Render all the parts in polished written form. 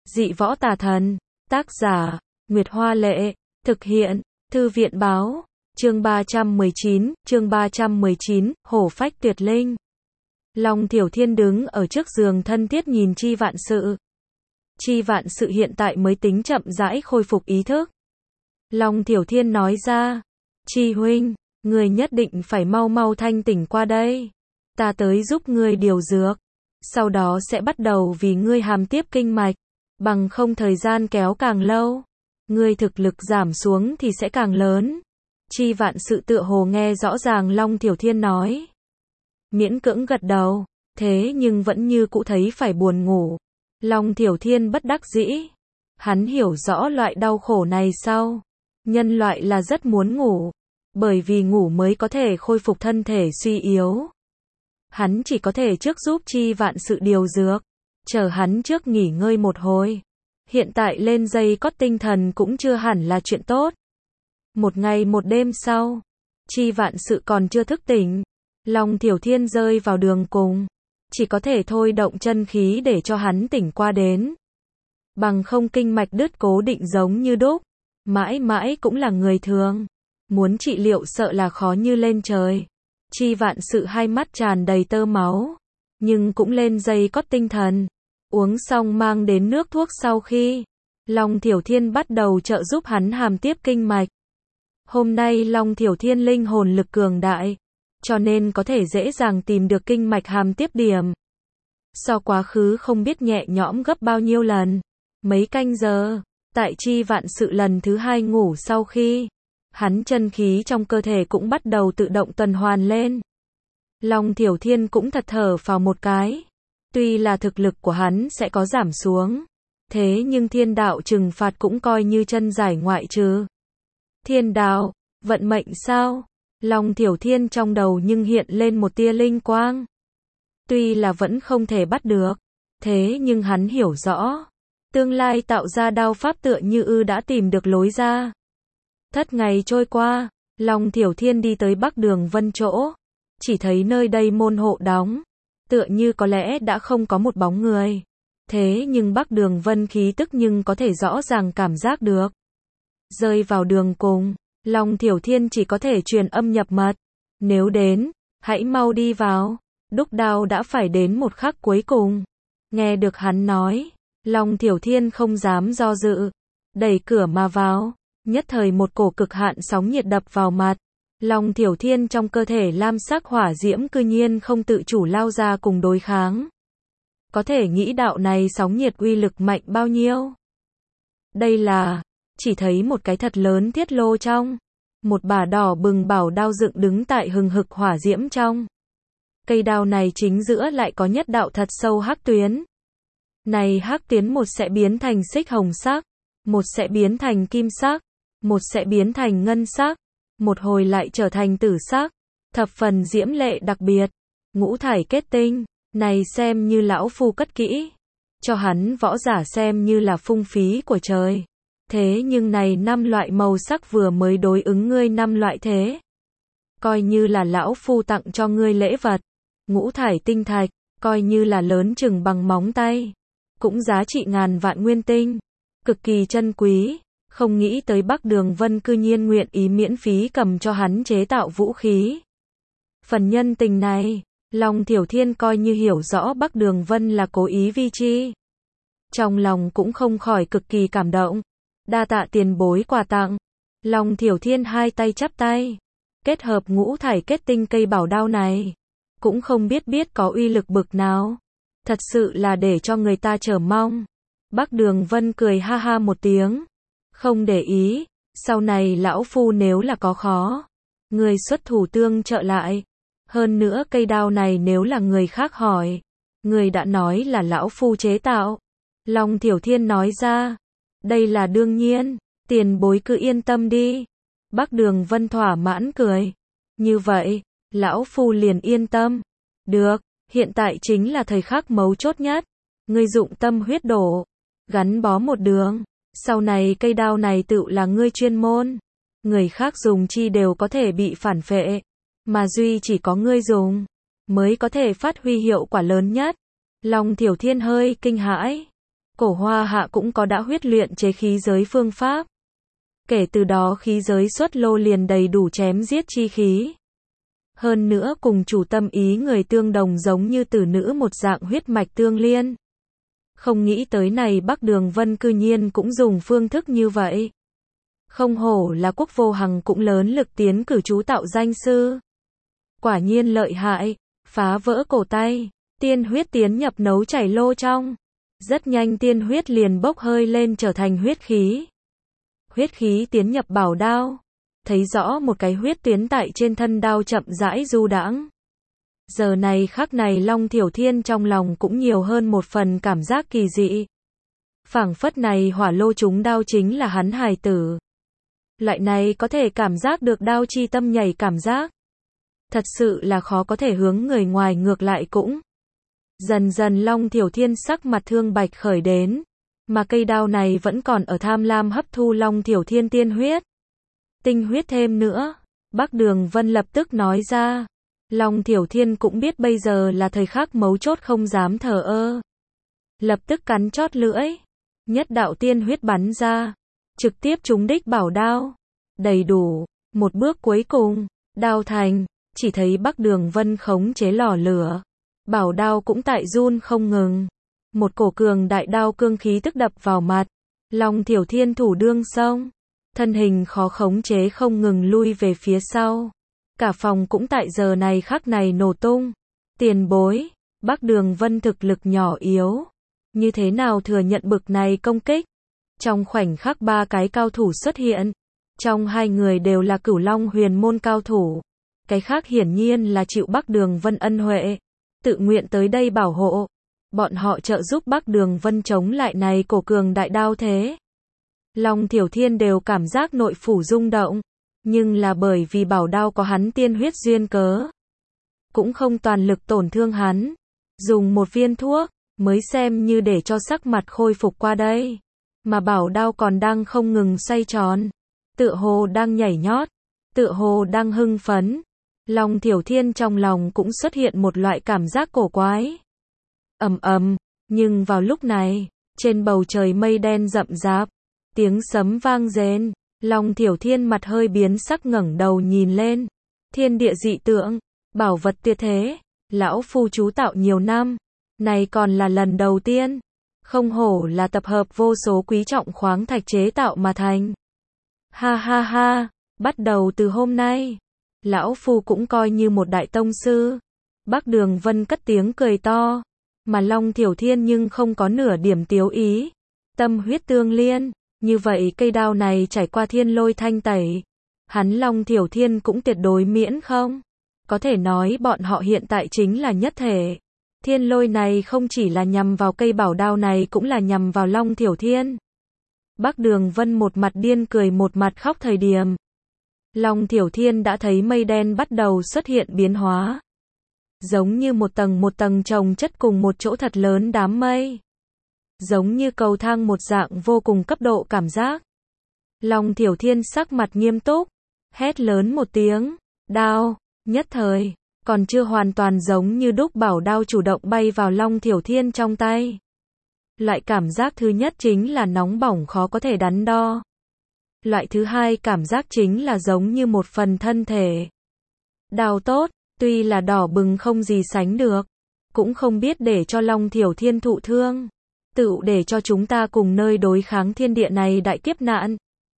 Dị võ tà thần. Tác giả, Nguyệt Hoa Lệ. Thực hiện, Thư viện Báo. Chương 319, hổ phách tuyệt linh. Long Thiểu Thiên đứng ở trước giường thân thiết nhìn Chi Vạn Sự. Chi Vạn Sự hiện tại mới tính chậm rãi khôi phục ý thức. Long Thiểu Thiên nói ra, Chi huynh, người nhất định phải mau mau thanh tỉnh qua đây. Ta tới giúp ngươi điều dược. Sau đó sẽ bắt đầu vì ngươi hàm tiếp kinh mạch. Bằng không thời gian kéo càng lâu, ngươi thực lực giảm xuống thì sẽ càng lớn. Chi Vạn Sự tựa hồ nghe rõ ràng Long Thiểu Thiên nói. Miễn cưỡng gật đầu, thế nhưng vẫn như cũ thấy phải buồn ngủ. Long Thiểu Thiên bất đắc dĩ. Hắn hiểu rõ loại đau khổ này sau. Nhân loại là rất muốn ngủ. Bởi vì ngủ mới có thể khôi phục thân thể suy yếu. Hắn chỉ có thể trước giúp Chi Vạn Sự điều dược. Chờ hắn trước nghỉ ngơi một hồi. Hiện tại lên dây cót tinh thần cũng chưa hẳn là chuyện tốt. Một ngày một đêm sau, Chi Vạn Sự còn chưa thức tỉnh. Long Thiểu Thiên rơi vào đường cùng. Chỉ có thể thôi động chân khí để cho hắn tỉnh qua đến. Bằng không kinh mạch đứt cố định giống như đúc. Mãi mãi cũng là người thường. Muốn trị liệu sợ là khó như lên trời. Chi Vạn Sự hai mắt tràn đầy tơ máu. Nhưng cũng lên dây cót tinh thần. Uống xong mang đến nước thuốc sau khi. Long Thiểu Thiên bắt đầu trợ giúp hắn hàm tiếp kinh mạch. Hôm nay Long Thiểu Thiên linh hồn lực cường đại. Cho nên có thể dễ dàng tìm được kinh mạch hàm tiếp điểm. So quá khứ không biết nhẹ nhõm gấp bao nhiêu lần. Mấy canh giờ. Tại Chi Vạn Sự lần thứ hai ngủ sau khi. Hắn chân khí trong cơ thể cũng bắt đầu tự động tuần hoàn lên. Long Thiểu Thiên cũng thật thở phào một cái. Tuy là thực lực của hắn sẽ có giảm xuống. Thế nhưng thiên đạo trừng phạt cũng coi như chân giải ngoại trừ. Thiên đạo, vận mệnh sao? Long Thiểu Thiên trong đầu nhưng hiện lên một tia linh quang. Tuy là vẫn không thể bắt được. Thế nhưng hắn hiểu rõ. Tương lai tạo ra đao pháp tựa như đã tìm được lối ra. Thất ngày trôi qua, Long Thiểu Thiên đi tới Bắc Đường Vân chỗ. Chỉ thấy nơi đây môn hộ đóng. Tựa như có lẽ đã không có một bóng người. Thế nhưng Bắc Đường Vân khí tức nhưng có thể rõ ràng cảm giác được. Rơi vào đường cùng, Long Thiểu Thiên chỉ có thể truyền âm nhập mật. Nếu đến, hãy mau đi vào. Đúc đao đã phải đến một khắc cuối cùng. Nghe được hắn nói, Long Thiểu Thiên không dám do dự. Đẩy cửa mà vào. Nhất thời một cổ cực hạn sóng nhiệt đập vào mặt. Long Thiểu Thiên trong cơ thể lam sắc hỏa diễm cư nhiên không tự chủ lao ra cùng đối kháng. Có thể nghĩ đạo này sóng nhiệt uy lực mạnh bao nhiêu. Đây là, chỉ thấy một cái thật lớn thiết lô trong. Một bả đỏ bừng bảo đao dựng đứng tại hừng hực hỏa diễm trong. Cây đao này chính giữa lại có nhất đạo thật sâu hắc tuyến. Này hắc tuyến một sẽ biến thành xích hồng sắc, một sẽ biến thành kim sắc, một sẽ biến thành ngân sắc, một hồi lại trở thành tử sắc, thập phần diễm lệ đặc biệt. Ngũ thải kết tinh, này xem như lão phu cất kỹ, cho hắn võ giả xem như là phung phí của trời. Thế nhưng này 5 loại màu sắc vừa mới đối ứng ngươi 5 loại thế. Coi như là lão phu tặng cho ngươi lễ vật. Ngũ thải tinh thạch, coi như là lớn chừng bằng móng tay. Cũng giá trị ngàn vạn nguyên tinh. Cực kỳ chân quý. Không nghĩ tới Bắc Đường Vân cư nhiên nguyện ý miễn phí cầm cho hắn chế tạo vũ khí. Phần nhân tình này, Long Thiểu Thiên coi như hiểu rõ Bắc Đường Vân là cố ý vi chi. Trong lòng cũng không khỏi cực kỳ cảm động. Đa tạ tiền bối quà tặng. Long Thiểu Thiên hai tay chắp tay. Kết hợp ngũ thải kết tinh cây bảo đao này. Cũng không biết có uy lực bực nào. Thật sự là để cho người ta chờ mong. Bắc Đường Vân cười ha ha một tiếng. Không để ý, sau này lão phu nếu là có khó, người xuất thủ tương trợ lại. Hơn nữa cây đao này nếu là người khác hỏi, người đã nói là lão phu chế tạo. Long Thiểu Thiên nói ra, đây là đương nhiên, tiền bối cứ yên tâm đi. Bắc Đường Vân thỏa mãn cười. Như vậy, lão phu liền yên tâm. Được, hiện tại chính là thời khắc mấu chốt nhất. Ngươi dụng tâm huyết đổ, gắn bó một đường. Sau này cây đao này tự là ngươi chuyên môn. Người khác dùng chi đều có thể bị phản phệ. Mà duy chỉ có ngươi dùng, mới có thể phát huy hiệu quả lớn nhất. Long Thiểu Thiên hơi kinh hãi. Cổ Hoa Hạ cũng có đã huyết luyện chế khí giới phương pháp. Kể từ đó khí giới xuất lô liền đầy đủ chém giết chi khí. Hơn nữa cùng chủ tâm ý người tương đồng giống như tử nữ một dạng huyết mạch tương liên. Không nghĩ tới này Bắc Đường Vân cư nhiên cũng dùng phương thức như vậy. Không hổ là Quốc Vô Hằng cũng lớn lực tiến cử chú tạo danh sư. Quả nhiên lợi hại, phá vỡ cổ tay, tiên huyết tiến nhập nấu chảy lô trong. Rất nhanh tiên huyết liền bốc hơi lên trở thành huyết khí. Huyết khí tiến nhập bảo đao. Thấy rõ một cái huyết tuyến tại trên thân đao chậm rãi du đãng. Giờ này khắc này Long Thiểu Thiên trong lòng cũng nhiều hơn một phần cảm giác kỳ dị. Phảng phất này hỏa lô trúng đao chính là hắn hài tử. Loại này có thể cảm giác được đao chi tâm nhảy cảm giác. Thật sự là khó có thể hướng người ngoài ngược lại cũng. Dần dần Long Thiểu Thiên sắc mặt thương bạch khởi đến. Mà cây đao này vẫn còn ở tham lam hấp thu Long Thiểu Thiên tiên huyết. Tinh huyết thêm nữa. Bắc Đường Vân lập tức nói ra. Long Thiểu Thiên cũng biết bây giờ là thời khắc mấu chốt không dám thờ ơ. Lập tức cắn chót lưỡi. Nhất đạo tiên huyết bắn ra. Trực tiếp trúng đích bảo đao. Đầy đủ. Một bước cuối cùng. Đao thành. Chỉ thấy Bắc Đường Vân khống chế lò lửa. Bảo đao cũng tại run không ngừng. Một cổ cường đại đao cương khí tức đập vào mặt. Long Thiểu Thiên thủ đương xông. Thân hình khó khống chế không ngừng lui về phía sau. Cả phòng cũng tại giờ này khắc này nổ tung. Tiền bối, Bắc Đường Vân thực lực nhỏ yếu. Như thế nào thừa nhận bực này công kích? Trong khoảnh khắc ba cái cao thủ xuất hiện. Trong hai người đều là Cửu Long huyền môn cao thủ. Cái khác hiển nhiên là chịu Bắc Đường Vân ân huệ. Tự nguyện tới đây bảo hộ. Bọn họ trợ giúp Bắc Đường Vân chống lại này cổ cường đại đao thế. Long Thiểu Thiên đều cảm giác nội phủ rung động. Nhưng là bởi vì bảo đao có hắn tiên huyết duyên cớ. Cũng không toàn lực tổn thương hắn. Dùng một viên thuốc, mới xem như để cho sắc mặt khôi phục qua đây. Mà bảo đao còn đang không ngừng xoay tròn. Tựa hồ đang nhảy nhót. Tựa hồ đang hưng phấn. Long Thiểu Thiên trong lòng cũng xuất hiện một loại cảm giác cổ quái. Ầm ầm, nhưng vào lúc này, trên bầu trời mây đen rậm rạp, tiếng sấm vang rền, Long Thiểu Thiên mặt hơi biến sắc ngẩng đầu nhìn lên. Thiên địa dị tượng, bảo vật tuyệt thế, lão phu chú tạo nhiều năm, này còn là lần đầu tiên. Không hổ là tập hợp vô số quý trọng khoáng thạch chế tạo mà thành. Ha ha ha, bắt đầu từ hôm nay, lão phu cũng coi như một đại tông sư. Bắc Đường Vân cất tiếng cười to, mà Long Thiểu Thiên nhưng không có nửa điểm tiếu ý. Tâm huyết tương liên, như vậy cây đao này trải qua thiên lôi thanh tẩy. Hắn Long Thiểu Thiên cũng tuyệt đối miễn không. Có thể nói bọn họ hiện tại chính là nhất thể. Thiên lôi này không chỉ là nhằm vào cây bảo đao này cũng là nhằm vào Long Thiểu Thiên. Bắc Đường Vân một mặt điên cười một mặt khóc thời điểm. Long Thiểu Thiên đã thấy mây đen bắt đầu xuất hiện biến hóa. Giống như một tầng chồng chất cùng một chỗ thật lớn đám mây. Giống như cầu thang một dạng vô cùng cấp độ cảm giác. Long Thiểu Thiên sắc mặt nghiêm túc. Hét lớn một tiếng. Đao. Nhất thời. Còn chưa hoàn toàn giống như đúc bảo đao chủ động bay vào Long Thiểu Thiên trong tay. Loại cảm giác thứ nhất chính là nóng bỏng khó có thể đắn đo. Loại thứ hai cảm giác chính là giống như một phần thân thể. Đao tốt, tuy là đỏ bừng không gì sánh được. Cũng không biết để cho Long Thiểu Thiên thụ thương. Tự để cho chúng ta cùng nơi đối kháng thiên địa này đại kiếp nạn.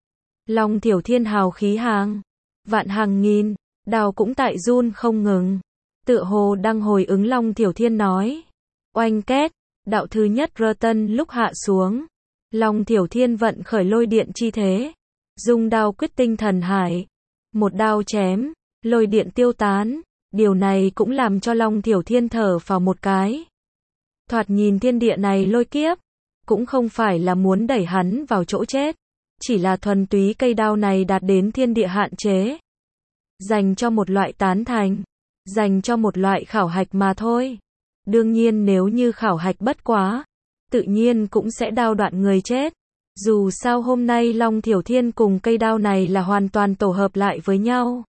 Long Thiểu Thiên hào khí hàng. Vạn hàng nghìn. Đao cũng tại run không ngừng. Tựa hồ đang hồi ứng Long Thiểu Thiên nói. Oanh két. Đạo thứ nhất rơ tân lúc hạ xuống. Long Thiểu Thiên vận khởi lôi điện chi thế. Dung đao quyết tinh thần hải. Một đao chém. Lôi điện tiêu tán. Điều này cũng làm cho Long Thiểu Thiên thở vào một cái. Thoạt nhìn thiên địa này lôi kiếp. Cũng không phải là muốn đẩy hắn vào chỗ chết. Chỉ là thuần túy cây đao này đạt đến thiên địa hạn chế. Dành cho một loại tán thành. Dành cho một loại khảo hạch mà thôi. Đương nhiên nếu như khảo hạch bất quá. Tự nhiên cũng sẽ đao đoạn người chết. Dù sao hôm nay Long Thiểu Thiên cùng cây đao này là hoàn toàn tổ hợp lại với nhau.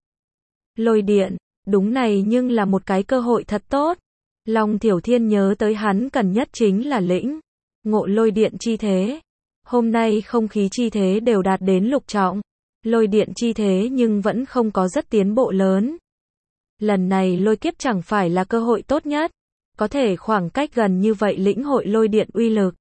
Lôi điện. Đúng này nhưng là một cái cơ hội thật tốt. Long Thiểu Thiên nhớ tới hắn cần nhất chính là lĩnh. ngộ lôi điện chi thế. Hôm nay không khí chi thế đều đạt đến lục trọng. Lôi điện chi thế nhưng vẫn không có rất tiến bộ lớn. Lần này lôi kiếp chẳng phải là cơ hội tốt nhất. Có thể khoảng cách gần như vậy lĩnh hội lôi điện uy lực.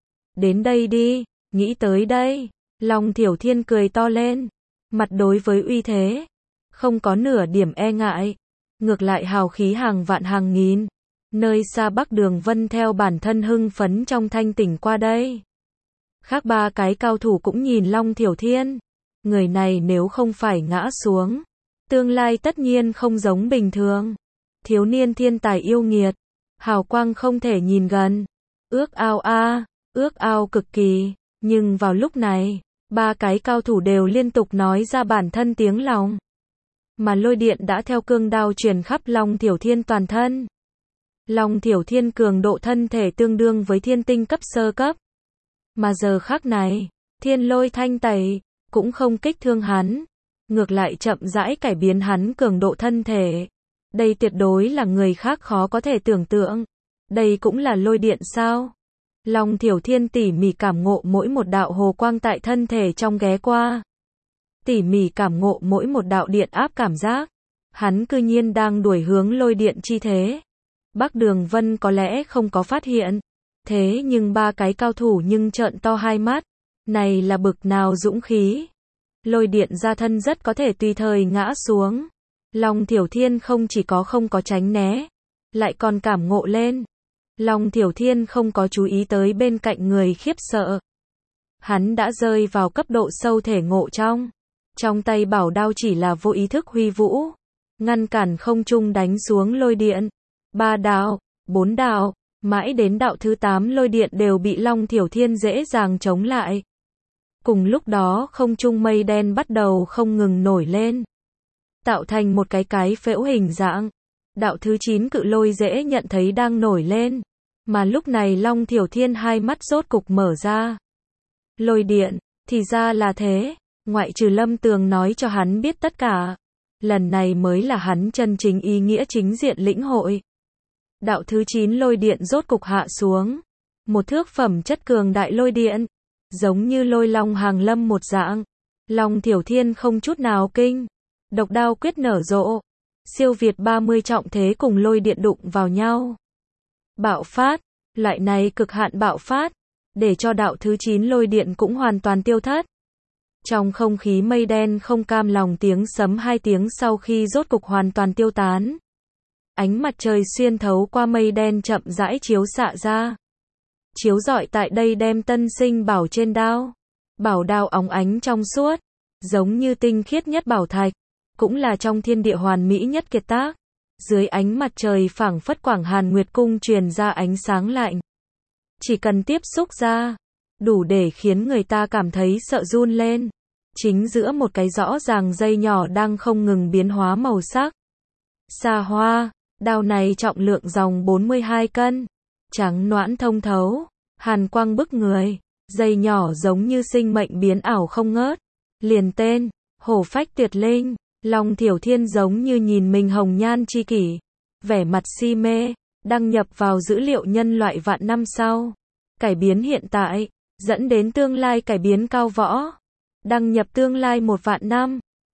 Đến đây đi, nghĩ tới đây. Long Thiểu Thiên cười to lên. Mặt đối với uy thế. Không có nửa điểm e ngại. Ngược lại hào khí hàng vạn hàng nghìn. Nơi xa Bắc Đường Vân theo bản thân hưng phấn trong thanh tỉnh qua đây. Khác ba cái cao thủ cũng nhìn Long Thiểu Thiên. Người này nếu không phải ngã xuống, tương lai tất nhiên không giống bình thường. Thiếu niên thiên tài yêu nghiệt, hào quang không thể nhìn gần. Ước ao ước ao cực kỳ. Nhưng vào lúc này, ba cái cao thủ đều liên tục nói ra bản thân tiếng lòng. Mà lôi điện đã theo cương đao truyền khắp Long Thiểu Thiên toàn thân. Long Thiểu Thiên cường độ thân thể tương đương với thiên tinh cấp sơ cấp. Mà giờ khắc này, thiên lôi thanh tẩy cũng không kích thương hắn, ngược lại chậm rãi cải biến hắn cường độ thân thể. Đây tuyệt đối là người khác khó có thể tưởng tượng. Đây cũng là lôi điện sao? Long Thiểu Thiên tỉ mỉ cảm ngộ mỗi một đạo hồ quang tại thân thể trong ghé qua. Tỉ mỉ cảm ngộ mỗi một đạo điện áp cảm giác. Hắn cư nhiên đang đuổi hướng lôi điện chi thế. Bắc Đường Vân có lẽ không có phát hiện. Thế nhưng ba cái cao thủ nhưng trợn to hai mắt. Này là bực nào dũng khí. Lôi điện ra thân rất có thể tùy thời ngã xuống. Long Thiểu Thiên không chỉ có không có tránh né, lại còn cảm ngộ lên. Long Thiểu Thiên không có chú ý tới bên cạnh người khiếp sợ. Hắn đã rơi vào cấp độ sâu thể ngộ trong tay bảo đao chỉ là vô ý thức huy vũ, ngăn cản không trung đánh xuống lôi điện. 3 đạo, 4 đạo, mãi đến đạo thứ 8 lôi điện đều bị Long Thiểu Thiên dễ dàng chống lại. Cùng lúc đó không trung mây đen bắt đầu không ngừng nổi lên, tạo thành một cái phễu hình dạng. Đạo thứ 9 cự lôi dễ nhận thấy đang nổi lên, mà lúc này Long Thiểu Thiên hai mắt rốt cục mở ra. Lôi điện, thì ra là thế, ngoại trừ Lâm Tường nói cho hắn biết tất cả. Lần này mới là hắn chân chính ý nghĩa chính diện lĩnh hội. Đạo thứ 9 lôi điện rốt cục hạ xuống. Một thước phẩm chất cường đại lôi điện, giống như lôi long hàng lâm một dạng. Long Thiểu Thiên không chút nào kinh. Độc đao quyết nở rộ. Siêu việt 30 trọng thế cùng lôi điện đụng vào nhau. Bạo phát, loại này cực hạn bạo phát, để cho đạo thứ 9 lôi điện cũng hoàn toàn tiêu thất. Trong không khí mây đen không cam lòng tiếng sấm hai tiếng sau khi rốt cục hoàn toàn tiêu tán. Ánh mặt trời xuyên thấu qua mây đen chậm rãi chiếu xạ ra. Chiếu rọi tại đây đem tân sinh bảo trên đao. Bảo đao óng ánh trong suốt, giống như tinh khiết nhất bảo thạch, cũng là trong thiên địa hoàn mỹ nhất kiệt tác. Dưới ánh mặt trời phảng phất Quảng Hàn Nguyệt Cung truyền ra ánh sáng lạnh. Chỉ cần tiếp xúc ra, đủ để khiến người ta cảm thấy sợ run lên. Chính giữa một cái rõ ràng dây nhỏ đang không ngừng biến hóa màu sắc. Xa hoa, đao này trọng lượng dòng 42 cân, trắng nõn thông thấu, hàn quang bức người, dây nhỏ giống như sinh mệnh biến ảo không ngớt. Liền tên, hổ phách tuyệt linh. Long Thiểu Thiên giống như nhìn mình hồng nhan chi kỷ, vẻ mặt si mê, đăng nhập vào dữ liệu nhân loại vạn năm sau, cải biến hiện tại, dẫn đến tương lai cải biến cao võ, đăng nhập tương lai 1 vạn năm.